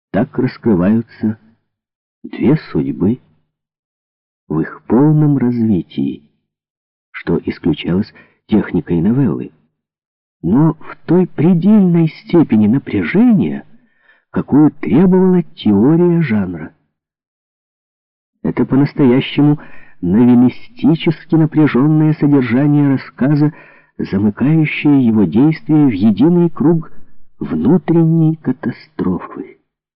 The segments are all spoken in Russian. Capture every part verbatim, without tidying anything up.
Так раскрываются две судьбы в их полном развитии, что исключалось техникой новеллы, но в той предельной степени напряжения, какую требовала теория жанра. Это по-настоящему новеллистически напряженное содержание рассказа, замыкающее его действие в единый круг внутренней катастрофы.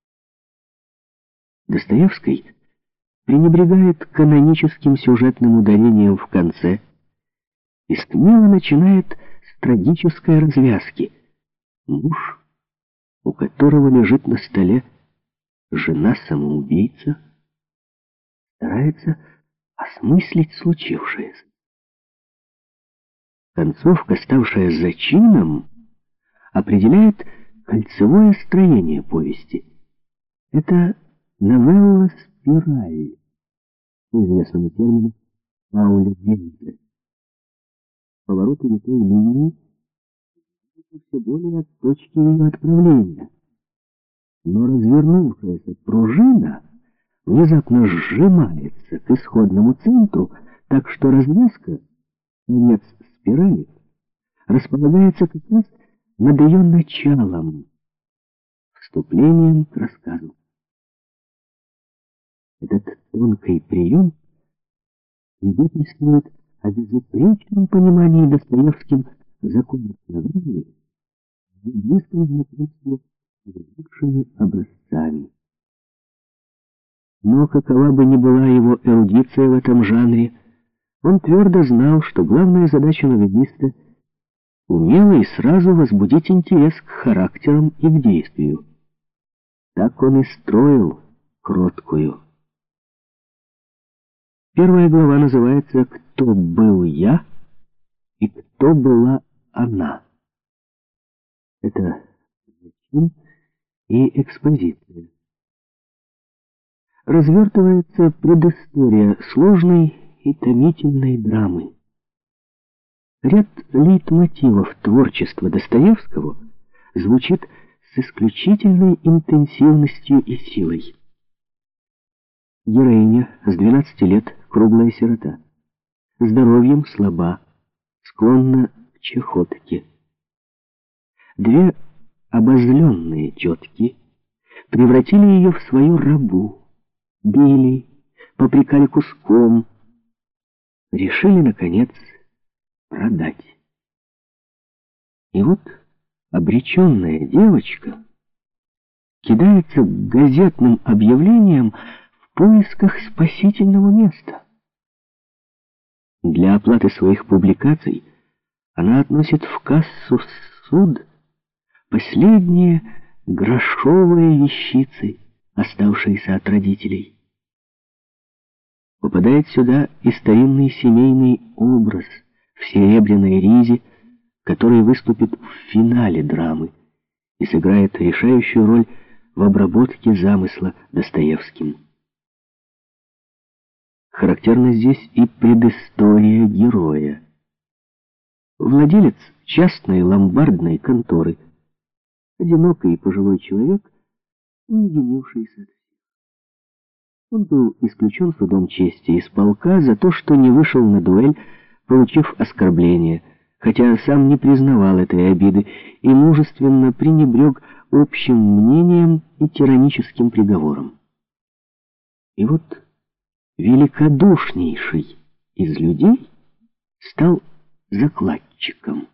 Достоевский пренебрегает каноническим сюжетным ударением в конце и смело начинает с трагической развязки. Муж, у которого лежит на столе жена-самоубийца, старается осмыслить случившееся. Концовка, ставшая зачином, определяет кольцевое строение повести. Это новелла «Спираль», по известному термину Пауля Гензе. Повороты витой линии все более от точки ее отправления. Но развернувшаяся пружина внезапно сжимается к исходному центру, так что развязка, конец спирали, располагается как раз над ее началом, вступлением к рассказу. Этот тонкий прием свидетельствует о безупречном понимании Достоевским законов новеллы и близком знакомстве с лучшими образцами. Но какова бы ни была его эрудиция в этом жанре, он твердо знал, что главная задача новеллиста — умело и сразу возбудить интерес к характерам и к действию. Так он и строил кроткую. Первая глава называется «Кто был я и кто была она?». Это зачин и экспозиция. Развертывается предыстория сложной и томительной драмы. Ряд лейтмотивов творчества Достоевского звучит с исключительной интенсивностью и силой. Героиня с двенадцати лет круглая сирота, здоровьем слаба, склонна к чахотке. Две обозленные тетки превратили ее в свою рабу, били, попрекали куском, решили, наконец, продать. И вот обреченная девочка кидается к газетным объявлениям в поисках спасительного места. Для оплаты своих публикаций она относит в кассу суд последние грошовые вещицы, оставшиеся от родителей. Попадает сюда и старинный семейный образ в серебряной ризе, который выступит в финале драмы и сыграет решающую роль в обработке замысла Достоевским. Характерна здесь и предыстория героя. Владелец частной ломбардной конторы, одинокий пожилой человек, уединившийся от всех. Он был исключен судом чести из полка за то, что не вышел на дуэль, получив оскорбление, хотя сам не признавал этой обиды и мужественно пренебрег общим мнением и тираническим приговором. И вот великодушнейший из людей стал закладчиком.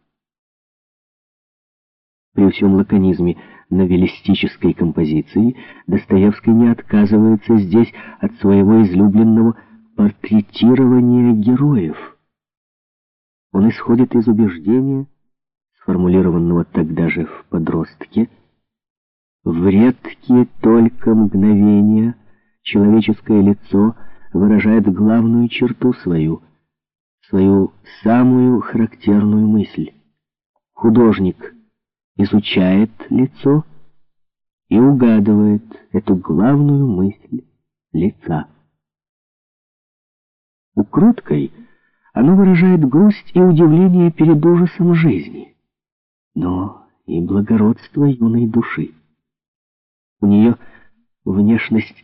При всем лаконизме новеллистической композиции Достоевский не отказывается здесь от своего излюбленного портретирования героев. Он исходит из убеждения, сформулированного тогда же в «Подростке», в редкие только мгновения человеческое лицо выражает главную черту свою, свою самую характерную мысль. Художник изучает лицо и угадывает эту главную мысль лица. У Кроткой оно выражает грусть и удивление перед ужасом жизни, но и благородство юной души. У нее Внешность